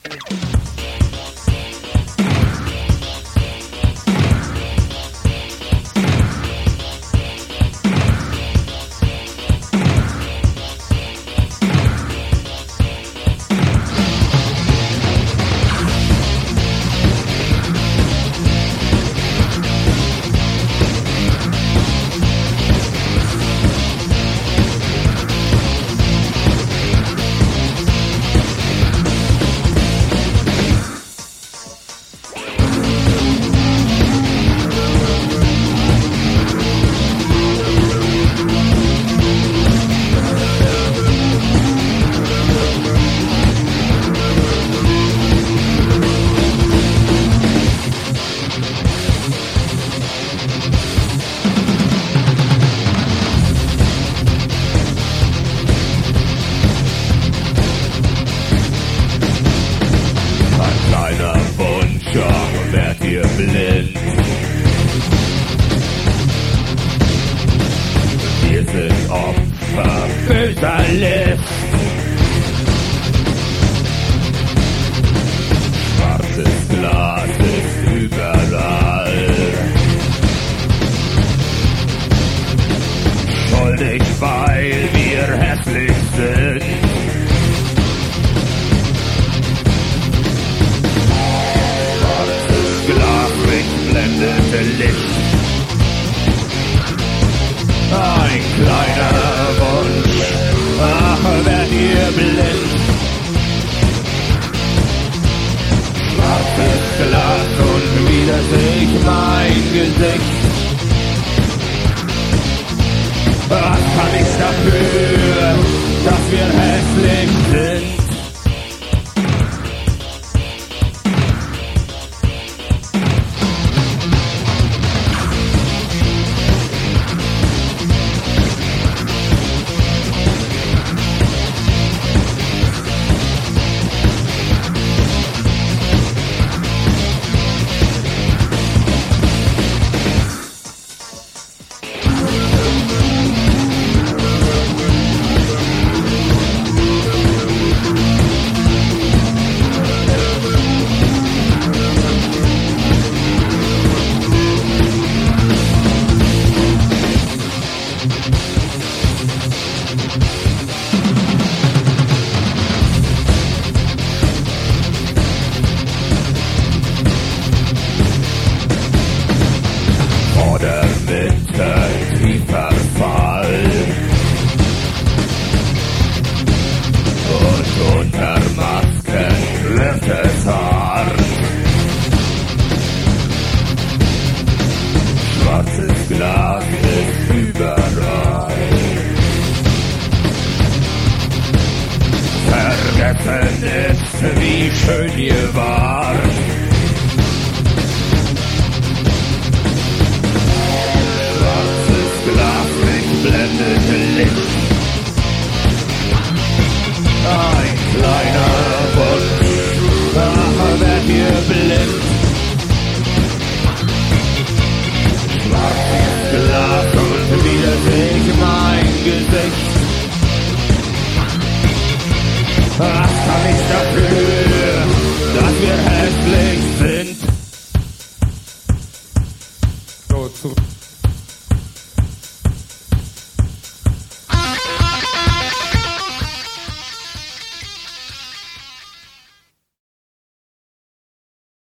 Blind. Wir sind Opfer böser List. Schwarzes Glas ist überall. Schuldig, weil wir hässlich sind. Blendete Licht. Ein kleiner Wunsch, ach, werdet ihr blind. Schwarzes Glas und wieder sich mein Gesicht. Was kann ich dafür, dass wir hässlich sind? Schwarzes Glas ist überall. Vergessen ist, wie schön ihr wart. Schwarzes Glas, mich blendete Licht.